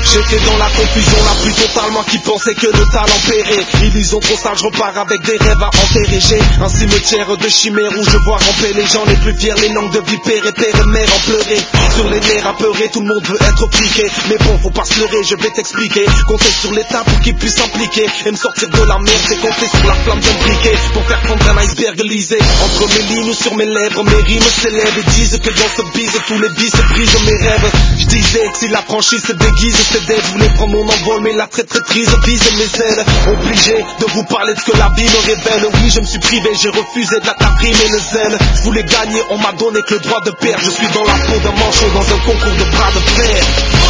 J'étais dans la confusion la plus totale, moi qui pensais que le talent paierait. Illusion trop sale, je repars avec des rêves à enterrer. J'ai un cimetière de chimères où je vois ramper les gens les plus fiers, les langues de vipères et père et mère en pleurer. Sur les nerfs apeurés, tout le monde veut être friqué. Mais bon, faut pas se leurrer, je vais t'expliquer. Compter sur l'État pour qu'il puisse s'impliquer et me sortir de la merde, c'est compter sur la flamme d'un briquet pour faire fondre un iceberg lisé. Entre mes lignes ou sur mes lèvres, mes rimes s'élèvent et disent que dans ce bise, tous les vices brisent mes rêves. Je disais que si la franchise se déguise, c'est dead. Je voulais prendre mon envol, mais la traîtrise vise mes ailes. Obligé de vous parler de ce que la vie me révèle. Oui, je me suis privé, j'ai refusé de la taprime et le zèle. Je voulais gagner, on m'a donné que le droit de perdre. Je suis dans la peau d'un manchot dans un concours de bras de fer.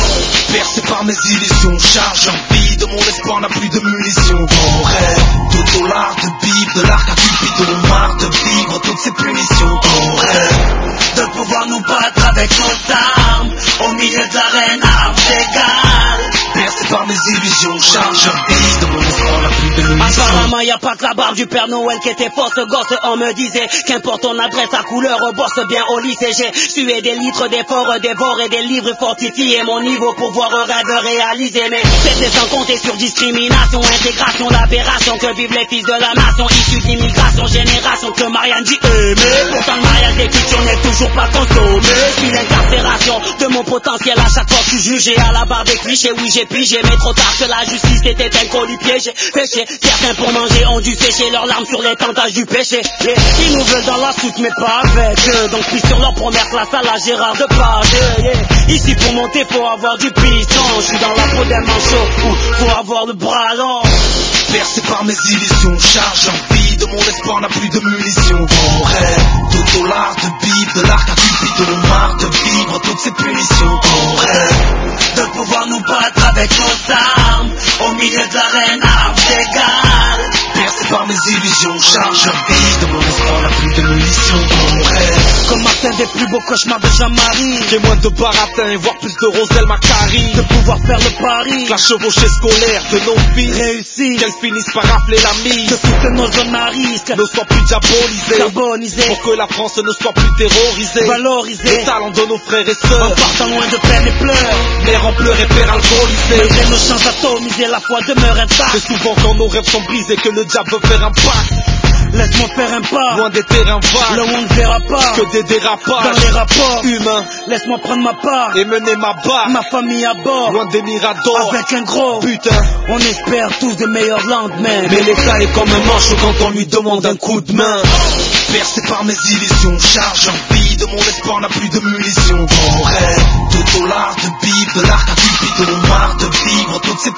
Percé par mes illusions, charge en vie de mon espoir n'a plus de munitions. Dans mon rêve, de dollars, de bibles, de l'arc à Cupidon, marre de vivre toutes ces punitions. Dans mon rêve, de pouvoir nous battre avec nos armes, au milieu de l'arène, armes égales. Percé par mes illusions, charge en vie de mon espoir n'a plus de munitions. Apparemment y a pas que la barbe du Père Noël qui était fausse gosse. On me disait qu'importe ton adresse, sa couleur, bosse bien au lycée. J'ai sué des litres d'efforts, dévoré des livres fortifiés mon niveau pour voir un rêve réalisé. Mais c'était sans compter sur discrimination, intégration, l'aberration que vivent les fils de la nation issus d'immigration, génération que Marianne dit aimer. Pourtant le mariage des cultures n'est toujours pas consommé. Puis l'incarcération de mon potentiel à chaque fois que je suis jugé à la barre des clichés. Oui j'ai pigé mais trop tard que la justice était un colis piégé. Péché, certains pour manger ont dû sécher leurs larmes sur les tentages du péché. Ils nous veulent dans la soute mais pas avec eux. Donc puis sur leur première classe à la Gérard Depardieu. Ici pour monter faut avoir du piston. Je suis dans la peau d'un manchot où faut avoir le bras long. Percé par mes illusions, charge en vie de mon espoir n'a plus de munitions. Dans mon rêve, de dollars, de bibles, de l'arc à Cupidon, marre de vivre toutes ces punitions. Dans mon rêve, de pouvoir nous battre avec nos armes, au milieu de l'arène, armes égales. Percé par mes illusions, charge en vie de mon espoir n'a plus de munitions. Dans mon rêve, comme Martin des plus beaux cauchemars de Jean-Marie. j'ai moins de baratin, voire plus de Roselle Macari. De pouvoir faire le pari, La chevauchée scolaire de nos filles réussir, qu'elles finissent par rafler la mise. de toutes nos zones à risque, Ne soient plus diabolisées, carbonisés, pour que la France ne soit plus terrorisée. valorisés, Les talents de nos frères et en sœurs, partant loin de peine et pleurs. mère en pleurs et père alcoolisé. Malgré nos chances atomisées, la foi demeure intacte. C'est souvent quand nos rêves sont brisés que le diable veut faire un pacte. Laisse-moi faire un pas, Loin des terrains là vagues, où on ne verra pas, que des dérapages dans les rapports humains, laisse-moi prendre ma part, et mener ma barre, ma famille à bord, loin des miradors. avec un gros Putain, on espère tous des meilleurs lendemains. mais l'État est comme un manche quand on lui demande un coup de main. Percé par mes illusions, charge en vie de mon espoir n'a plus de munitions. Dans mon rêve, de dollars, de bibles, de l'arc à Cupidon, marre de vivre toutes ces